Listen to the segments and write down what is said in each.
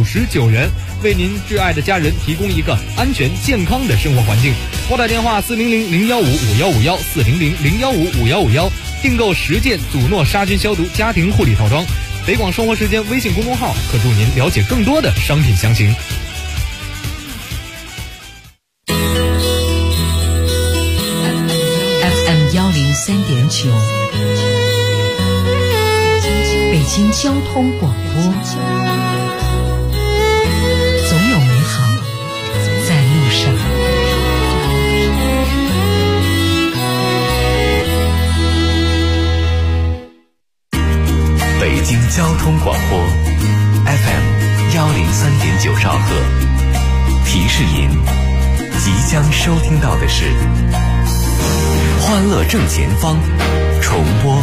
99元，为您挚爱的家人提供一个安全健康的生活环境。拨打电话400-015-5151，400-015-5151，订购10件祖诺杀菌消毒家庭护理套装。北广生活时间微信公众号可助您了解更多的商品详情。 FM103.9，北京交通广播，总有美好在路上。 北京交通广播 FM103.9兆赫，提示您即将收听到的是欢乐正前方重播。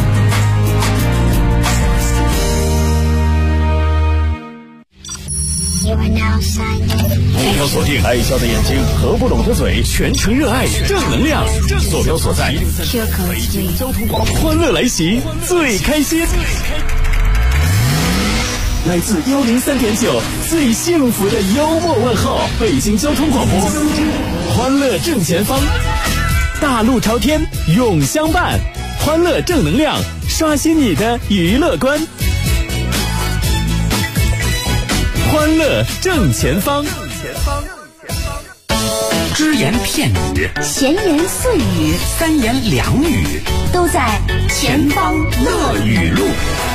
目标锁定爱笑的眼睛和不拢的嘴，全程热爱正能量。坐标所在北京交通广播，欢乐来袭，最开心。来自103.9最幸福的幽默问候，北京交通广播，欢乐正前方，大路朝天永相伴，欢乐正能量，刷新你的娱乐观。欢乐正前方， 只言片语， 闲言碎语， 三言两语， 都在前方乐语录。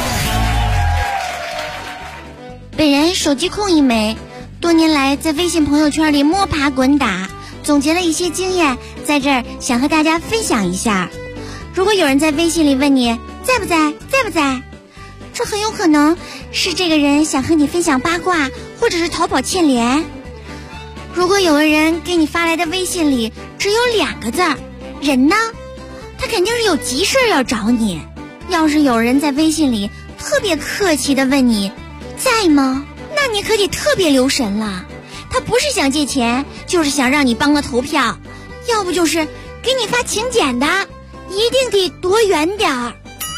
本人手机控一枚，多年来在微信朋友圈里摸爬滚打，总结了一些经验，在这儿想和大家分享一下。如果有人在微信里问你在不在，这很有可能是这个人想和你分享八卦，或者是淘宝欠连。如果有个人给你发来的微信里只有2个字人呢，他肯定是有急事要找你。要是有人在微信里特别客气地问你在吗，那你可得特别留神了，他不是想借钱，就是想让你帮个投票，要不就是给你发请柬的，一定得躲远点儿。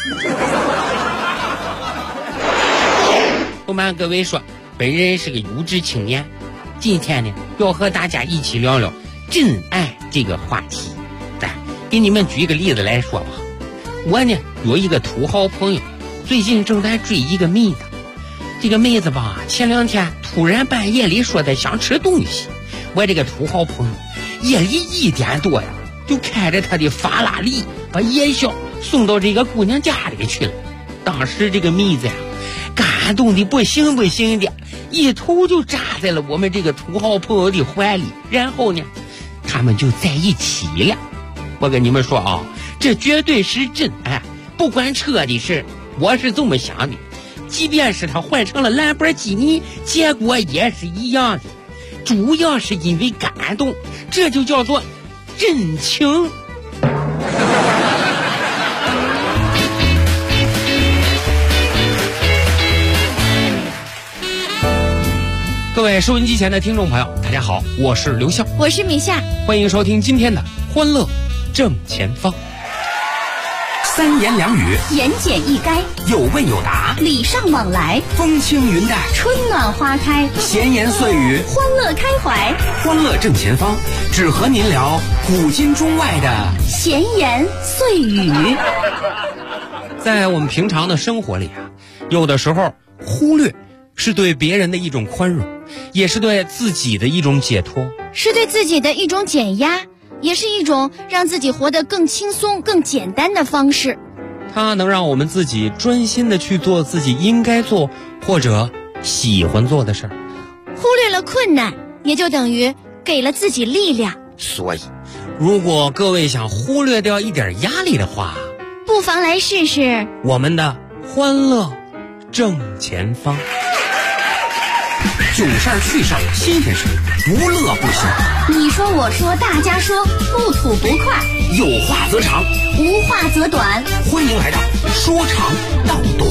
不瞒各位说，本人是个优质青年，今天呢要和大家一起聊聊真爱这个话题。给你们举一个例子来说吧，我呢有一个土豪朋友，最近正在追一个妹子。这个妹子吧，前2天突然半夜里说的想吃东西，我这个土豪朋友夜里1点多呀，就开着他的法拉利把夜宵送到这个姑娘家里去了。当时这个妹子呀，感动的不行的，一头就扎在了我们这个土豪朋友的怀里，然后呢，他们就在一起了。我跟你们说啊，这绝对是真爱，不管车的事，我是这么想的。即便是他换成了兰博基尼，结果也是一样的，主要是因为感动，这就叫做真情。各位收音机前的听众朋友，大家好，我是刘笑， 我是米夏， 欢迎收听今天的欢乐正前方。 三言两语， 言简意赅， 有问有答， 礼尚往来， 风轻云淡， 春暖花开， 闲言碎语， 欢乐开怀， 欢乐正前方，只和您聊古今中外的闲言碎语。 在我们平常的生活里啊，有的时候忽略是对别人的一种宽容，也是对自己的一种解脱， 是对自己的一种减压，也是一种让自己活得更轻松更简单的方式。 它能让我们自己专心的去做自己应该做或者喜欢做的事儿。 忽略了困难，也就等于给了自己力量。 所以如果各位想忽略掉一点压力的话， 不妨来试试我们的欢乐正前方。 囧事儿趣事儿新鲜事儿，不乐不行。 你说我说大家说，不吐不快， 有话则长， 无话则短。 欢迎来到说长道短。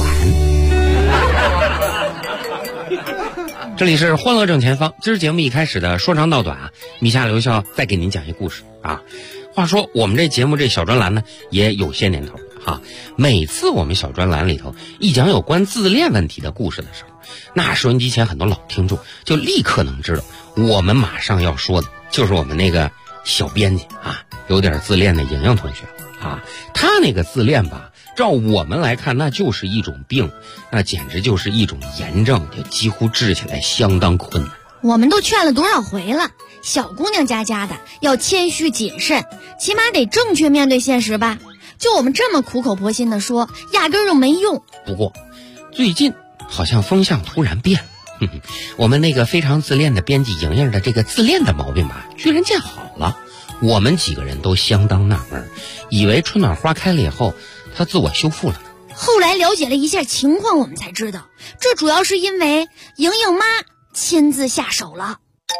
这里是欢乐正前方，今儿节目一开始的说长道短啊，米夏刘笑再给您讲一故事啊。话说我们这节目这小专栏呢也有些年头每次我们小专栏里头一讲有关自恋问题的故事的时候，那收音机前很多老听众就立刻能知道我们马上要说的就是我们那个小编辑有点自恋的莹莹同学他那个自恋吧，照我们来看那就是一种病，那简直就是一种炎症，就几乎治起来相当困难。 我们都劝了多少回了，小姑娘家的要谦虚谨慎，起码得正确面对现实吧。就我们这么苦口婆心的说，压根儿就没用。 不过最近好像风向突然变了，我们那个非常自恋的编辑莹莹的这个自恋的毛病吧，居然见好了。我们几个人都相当纳闷，以为春暖花开了以后她自我修复了。 后来了解了一下情况，我们才知道，这主要是因为莹莹妈亲自下手了。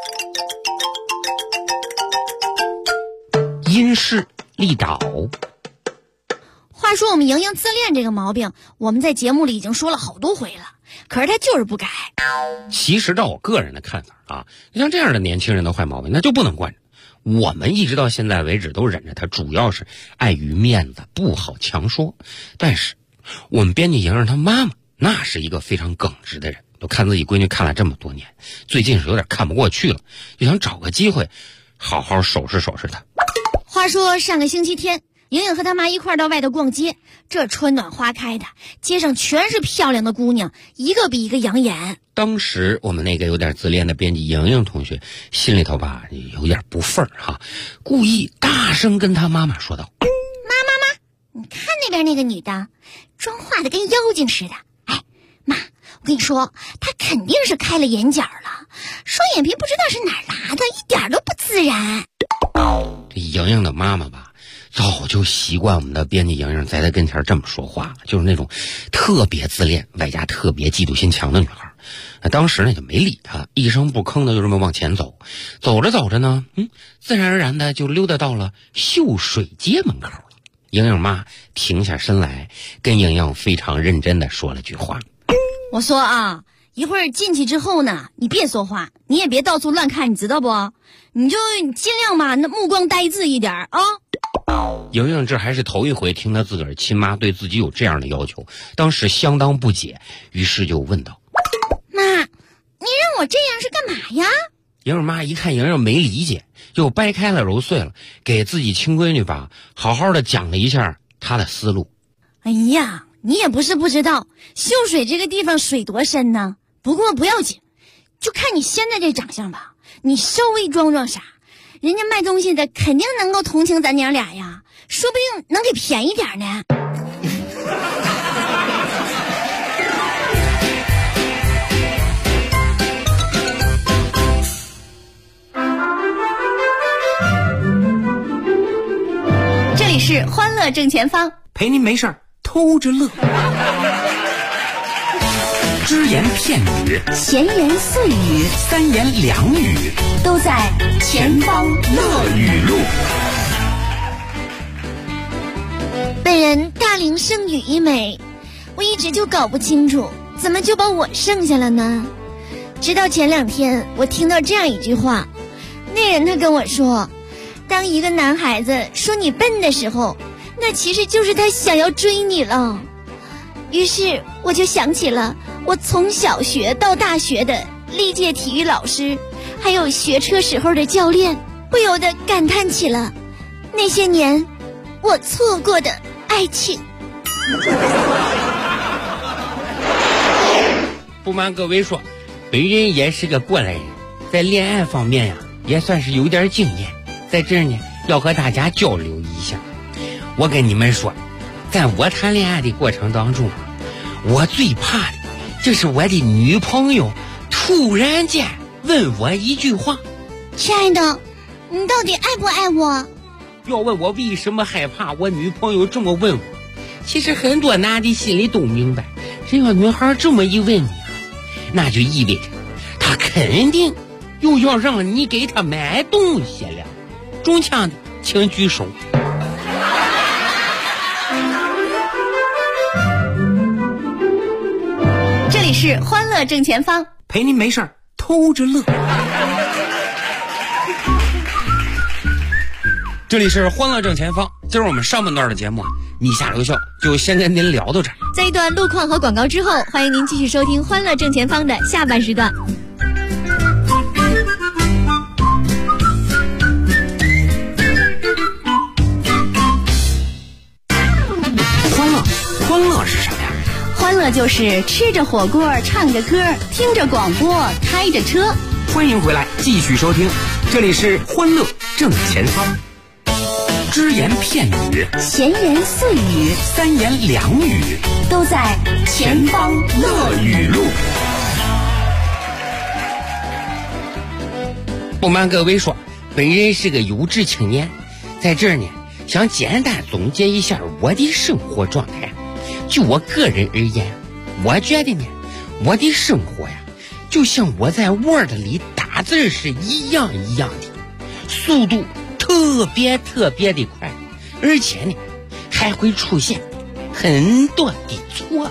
因势利导。 话说我们莹莹自恋这个毛病，我们在节目里已经说了好多回了，可是她就是不改。 其实照我个人的看法像这样的年轻人的坏毛病那就不能惯着。我们一直到现在为止都忍着他，主要是碍于面子，不好强说。但是我们编辑莹莹她妈妈那是一个非常耿直的人，都看自己闺女看了这么多年，最近是有点看不过去了，就想找个机会好好收拾收拾她。 话说上个星期天，莹莹和她妈一块到外头逛街，这春暖花开的，街上全是漂亮的姑娘，一个比一个养眼。 当时我们那个有点自恋的编辑莹莹同学心里头吧有点不忿故意大声跟她妈妈说道： 妈，你看那边那个女的，妆化的跟妖精似的。哎，妈，我跟你说，她肯定是开了眼角了，双眼皮不知道是哪儿拉的，一点都不自然。 这莹莹的妈妈吧早就习惯我们的编辑莹莹在她跟前这么说话，就是那种特别自恋外加特别嫉妒心强的女孩。当时呢就没理她，一声不吭的就这么往前走，走着走着呢自然而然的就溜达到了秀水街门口了。莹莹妈停下身来跟莹莹非常认真的说了句话： 我说一会儿进去之后呢，你别说话，你也别到处乱看，你知道不？你就尽量吧，那目光呆滞一点莹莹这还是头一回听她自个儿亲妈对自己有这样的要求，当时相当不解，于是就问道： 妈，你让我这样是干嘛呀？ 莹莹妈一看莹莹没理解，就掰开了揉碎了，给自己亲闺女吧好好的讲了一下她的思路。 哎呀，你也不是不知道，秀水这个地方水多深呢。不过不要紧，就看你现在这长相吧，你稍微装装傻，人家卖东西的肯定能够同情咱娘俩呀，说不定能给便宜点呢。这里是欢乐正前方， 陪您没事儿偷着乐。只言片语， 闲言碎语， 三言两语， 都在前方乐语录。 本人大龄剩女一枚，我一直就搞不清楚怎么就把我剩下了呢？直到前2天我听到这样一句话，那人他跟我说，当一个男孩子说你笨的时候，那其实就是他想要追你了。于是我就想起了我从小学到大学的历届体育老师，还有学车时候的教练，不由得感叹起了那些年我错过的爱情。 不瞒各位说，本人也是个过来人，在恋爱方面呀也算是有点经验，在这儿呢要和大家交流一下。我跟你们说，在我谈恋爱的过程当中，我最怕的就是我的女朋友突然间问我一句话： 亲爱的，你到底爱不爱我？ 要问我为什么害怕我女朋友这么问我，其实很多男的心里都明白，只要女孩这么一问你那就意味着她肯定又要让你给她买东西了。中枪的请举手。 这里是欢乐正前方， 陪您没事儿偷着乐。 这里是欢乐正前方，今儿我们上半段的节目你下留校就先跟您聊到这儿。 在一段路况和广告之后，欢迎您继续收听《欢乐正前方》的下半时段。 欢乐是什么呀？ 欢乐就是吃着火锅，唱着歌，听着广播，开着车。 欢迎回来，继续收听，这里是欢乐正前方。只言片语， 闲言碎语， 三言两语， 都在前方乐语录。 不瞒各位说，本人是个有志青年，在这儿呢，想简单总结一下我的生活状态。就我个人而言，我觉得呢，我的生活呀，就像我在 Word 里打字是一样的，速度特别的快，而且呢，还会出现很多的错。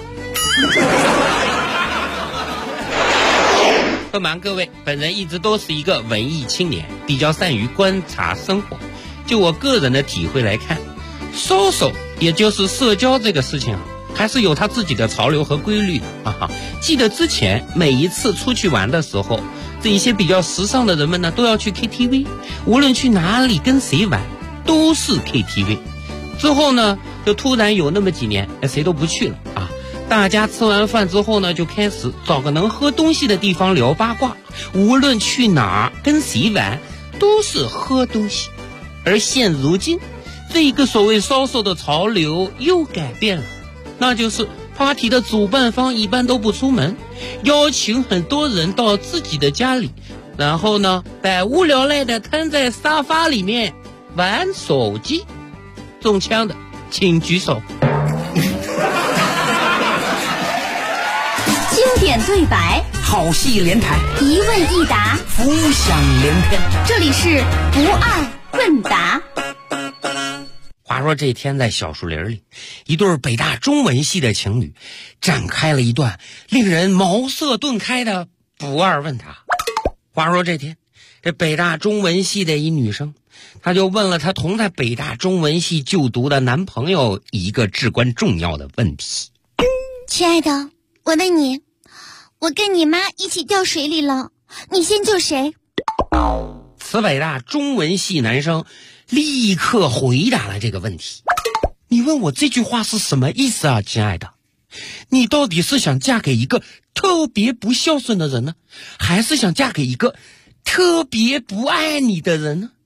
不瞒各位，本人一直都是一个文艺青年，比较善于观察生活。就我个人的体会来看，social 也就是社交这个事情啊，还是有它自己的潮流和规律的啊。记得之前每一次出去玩的时候，这一些比较时尚的人们呢，都要去 KTV， 无论去哪里跟谁玩都是 KTV。 之后呢，就突然有那么几年谁都不去了啊。大家吃完饭之后呢，就开始找个能喝东西的地方聊八卦，无论去哪儿跟谁玩都是喝东西。而现如今这一个所谓social的潮流又改变了，那就是party的主办方一般都不出门，邀请很多人到自己的家里，然后呢百无聊赖的瘫在沙发里面玩手机。中枪的请举手。 经典对白， 好戏连台， 一问一答， 浮想联翩。 这里是不二问答。 话说这天在小树林里，一对北大中文系的情侣展开了一段令人茅塞顿开的不二问答。话说这天，这北大中文系的一女生，她就问了她同在北大中文系就读的男朋友一个至关重要的问题。 亲爱的，我问你，我跟你妈一起掉水里了，你先救谁？ 此北大中文系男生立刻回答了这个问题。你问我这句话是什么意思啊，亲爱的？你到底是想嫁给一个特别不孝顺的人呢，还是想嫁给一个特别不爱你的人呢？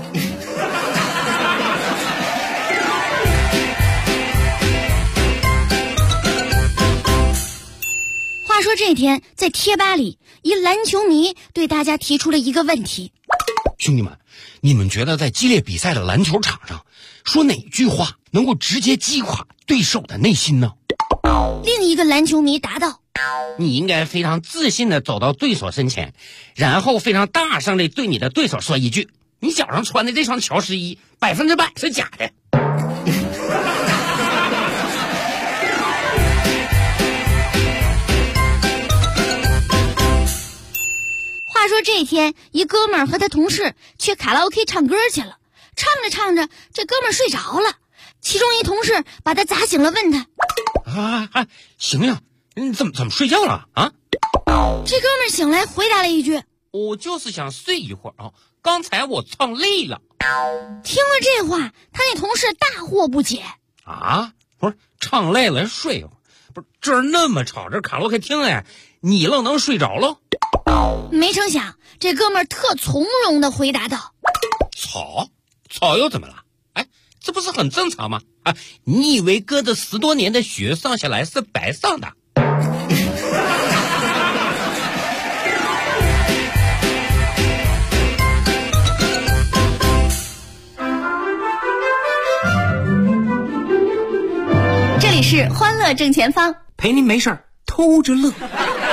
话说这天在贴吧里，一篮球迷对大家提出了一个问题。 兄弟们，你们觉得在激烈比赛的篮球场上，说哪句话能够直接击垮对手的内心呢？ 另一个篮球迷答道： 你应该非常自信地走到对手身前，然后非常大声地对你的对手说一句：你脚上穿的这双乔11%是假的。 话说这天，一哥们儿和他同事去卡拉 OK 唱歌去了，唱着唱着，这哥们儿睡着了。其中一同事把他砸醒了，问他： 醒醒，你怎么睡觉了啊？ 这哥们儿醒来回答了一句： 我就是想睡一会儿啊，刚才我唱累了。 听了这话，他那同事大惑不解啊，不是唱累了睡一会儿，不是这儿那么吵，这卡拉 OK 厅哎，你愣能睡着了？ 没成想，这哥们儿特从容地回答道： 吵又怎么了？哎，这不是很正常吗？啊，你以为搁着10多年的学上下来是白上的？ 这里是欢乐正前方， 陪您没事偷着乐。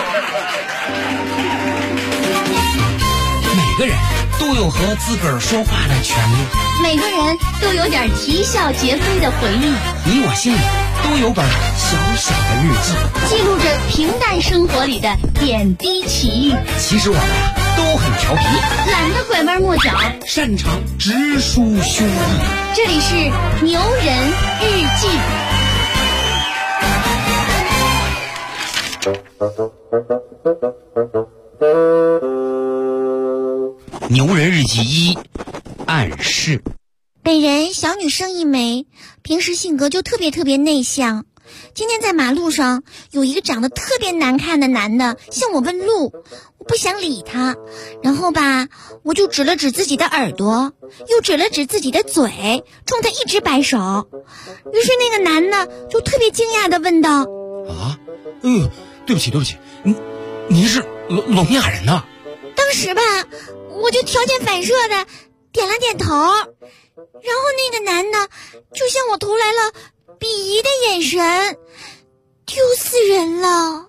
每个人都有和自个儿说话的权利， 每个人都有点啼笑皆非的回忆， 你我心里都有本小小的日记， 记录着平淡生活里的点滴奇遇。 其实我们都很调皮， 懒得拐弯抹角， 擅长直抒胸臆。 这里是牛人日记。 牛人日记1，暗示。 本人小女生一枚，平时性格就特别内向。今天在马路上有一个长得特别难看的男的向我问路，我不想理他，然后吧我就指了指自己的耳朵，又指了指自己的嘴，冲他一直摆手。于是那个男的就特别惊讶地问道： 啊，对不起，您是聋哑人呐？ 当时吧我就条件反射的点了点头，然后那个男的就向我投来了鄙夷的眼神，丢死人了。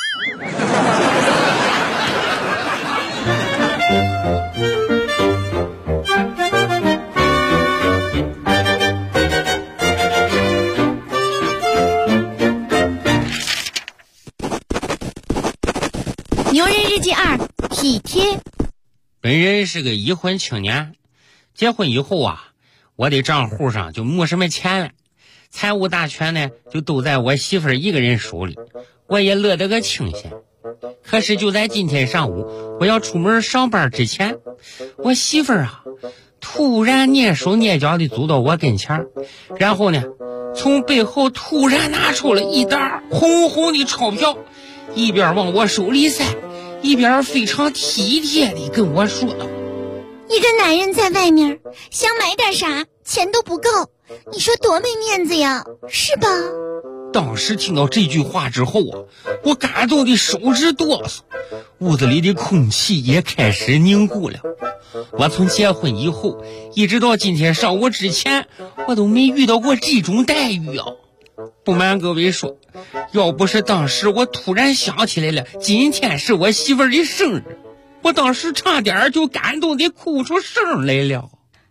牛人日记2，体贴。 本人是个已婚青年，结婚以后啊，我的账户上就没什么钱了，财务大权呢就都在我媳妇儿一个人手里，我也乐得个清闲。可是就在今天上午我要出门上班之前，我媳妇儿啊突然蹑手蹑脚地走到我跟前，然后呢从背后突然拿出了一沓红红的钞票，一边往我手里塞，一边非常体贴地跟我说道： 一个男人在外面想买点啥钱都不够，你说多没面子呀，是吧？ 当时听到这句话之后啊，我感动的手指哆嗦，屋子里的空气也开始凝固了。我从结婚以后一直到今天上午之前，我都没遇到过这种待遇啊。不瞒各位说，要不是当时我突然想起来了今天是我媳妇儿的生日，我当时差点就感动的哭出声来了。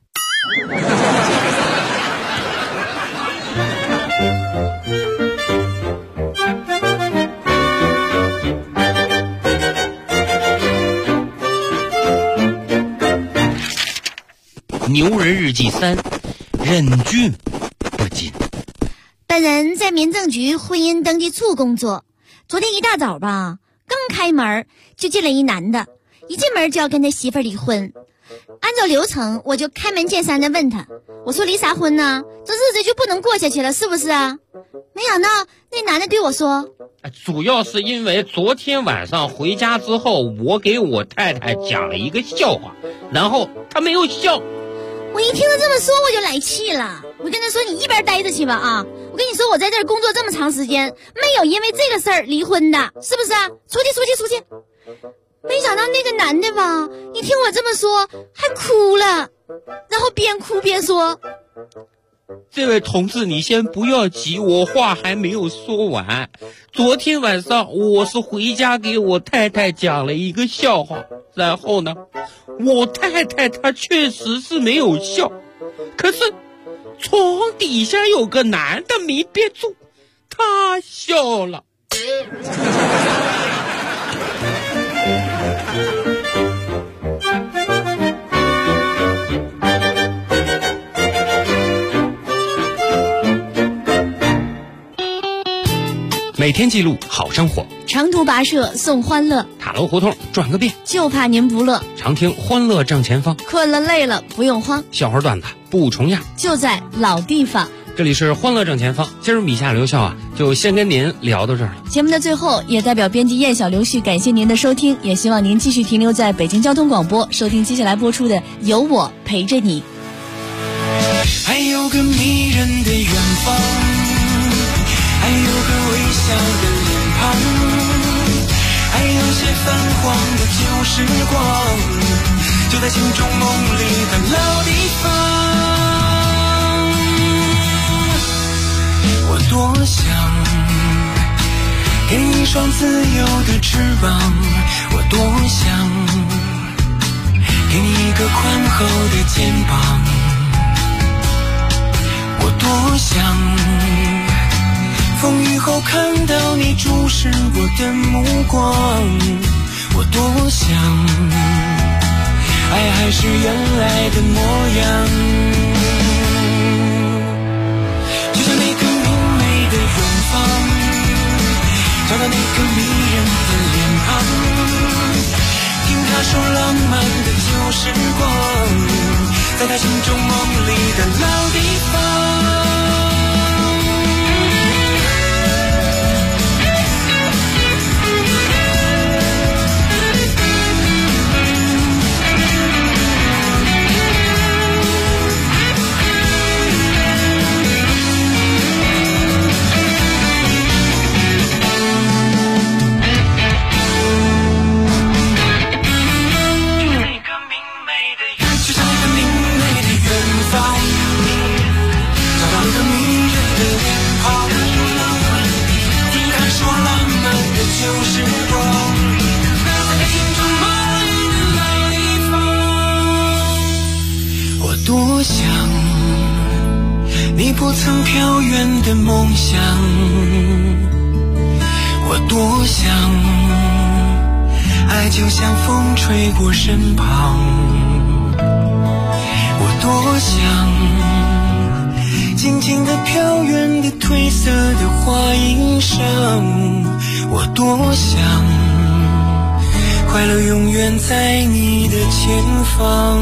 牛人日记3，忍俊不禁。 本人在民政局婚姻登记处工作，昨天一大早吧，刚开门就进来一男的，一进门就要跟他媳妇儿离婚。按照流程，我就开门见山的问他，我说离啥婚呢？这日子就不能过下去了，是不是啊？没想到那男的对我说， 主要是因为昨天晚上回家之后，我给我太太讲了一个笑话，然后她没有笑。 我一听他这么说我就来气了，我跟他说，你一边待着去吧啊！我跟你说，我在这儿工作这么长时间，没有因为这个事儿离婚的，是不是啊？出去！没想到那个男的吧，一听我这么说还哭了，然后边哭边说， 这位同志你先不要急，我话还没有说完。昨天晚上我是回家给我太太讲了一个笑话，然后呢我太太她确实是没有笑，可是床底下有个男的没憋住，他笑了。每天记录好生活， 长途跋涉送欢乐， 塔楼胡同转个遍， 就怕您不乐。 常听欢乐正前方， 困了累了不用慌， 笑话段子不重样， 就在老地方。 这里是欢乐正前方，今儿米夏刘笑啊，就先跟您聊到这儿了。 节目的最后，也代表编辑燕小刘旭感谢您的收听，也希望您继续停留在北京交通广播，收听接下来播出的《有我陪着你》。 还有个迷人的远方，还有个微笑的脸庞，还有些泛黄的旧时光，就在心中梦里的老地方。我多想给你一双自由的翅膀，我多想给你一个宽厚的肩膀，我多想风雨后看到你注视我的目光，我多想还是原来的模样。就像那个明媚的远方，找到那个迷人的脸庞，听他说浪漫的旧时光，在他心中梦里的老地方。旧时光，在心中梦里的老地方。我多想你不曾飘远的梦想，我多想爱就像风吹过身旁，我多想静静地飘远的褪色的花衣裳，我多想快乐永远在你的前方。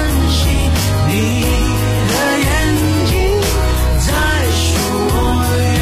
你的眼睛在说我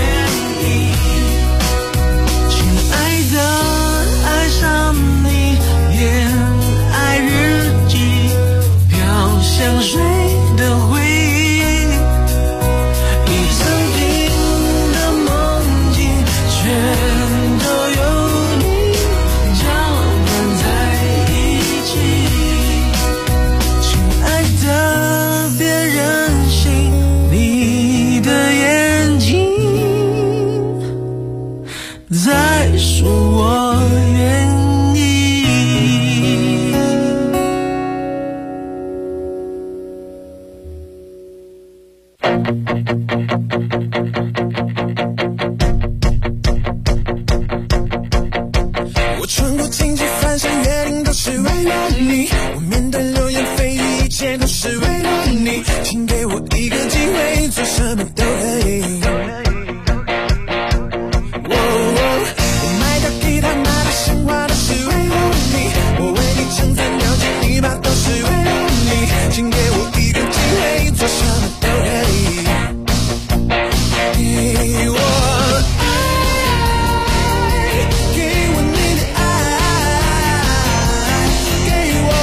是为了你，我面对流言蜚语，一切都是为了你，请给我一个机会，做什么都可以。我卖掉吉他，卖掉鲜花，都是为了你，我为你撑伞，了解你吧，都是为了你，请给我一个机会，做什么都可以。给我爱，给我你的爱，给我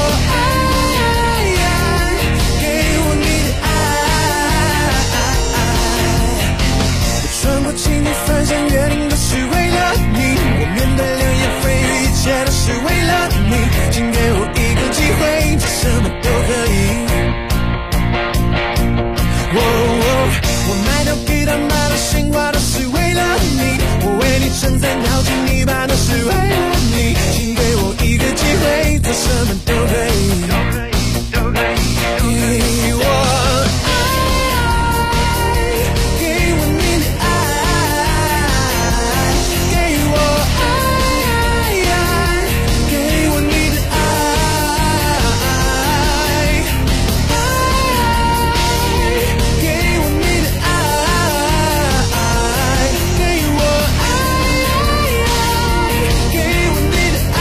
爱，给我你的爱。我穿过千里翻山越岭，都是为了你，我面对流言蜚语，一切都是为了你，请给我一个机会，做什么都可以。我卖掉吉他，卖掉鲜花，都是为了你，我为你撑伞，跳进泥巴，都是为了你，请给我一个机会，做什么都可以。给我爱，给我你的爱，给我爱，给我你的爱，给我你的爱，给我给我你的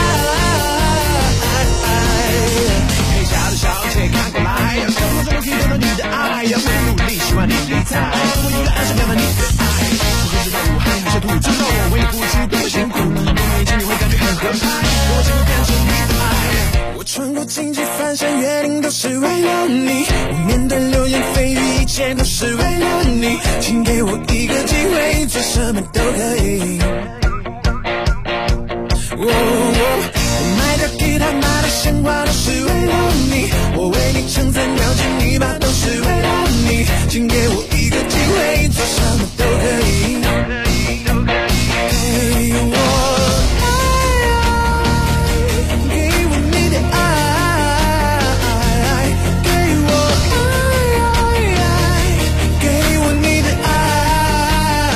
爱。嘿，小姐看过来，生活中可以得到你的爱，我努力希望你理睬，给我一个安心表达你的爱。不知道武汉有些土，知道我为你付出多么辛苦，多么一起你会感觉很合拍，我只会变成你的爱。我穿过荆棘翻山越岭，都是为了你，我面对流言蜚语，一切都是为了你，请给我一个机会，做什么都可以。我卖掉吉他，卖掉鲜花，都是为了你，我为你撑伞，了解你吧，都是为了你，请给我一个机会，做什么都可以。给我爱，给我你的爱，给我爱，给我你的爱，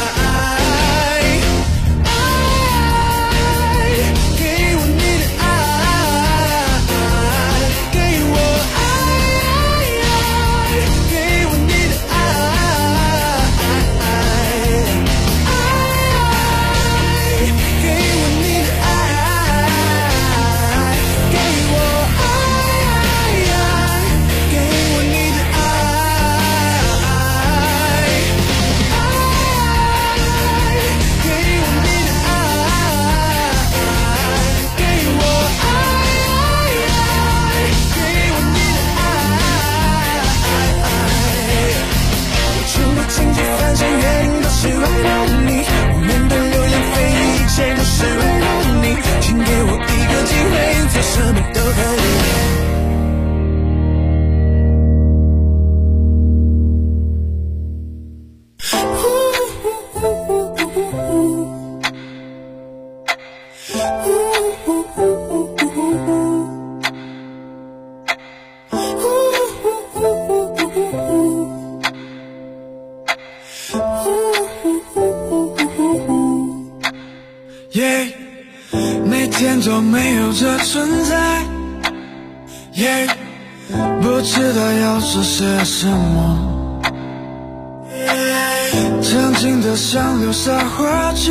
给我你的爱，给我给我你的每天都没有这存在，不知道要做些什么，曾经的像流沙花去，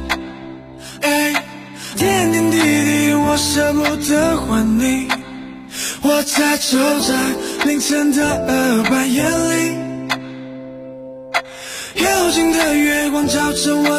点点滴滴我舍不得还你，我在走在凌晨的半夜里，幽静的月光照着我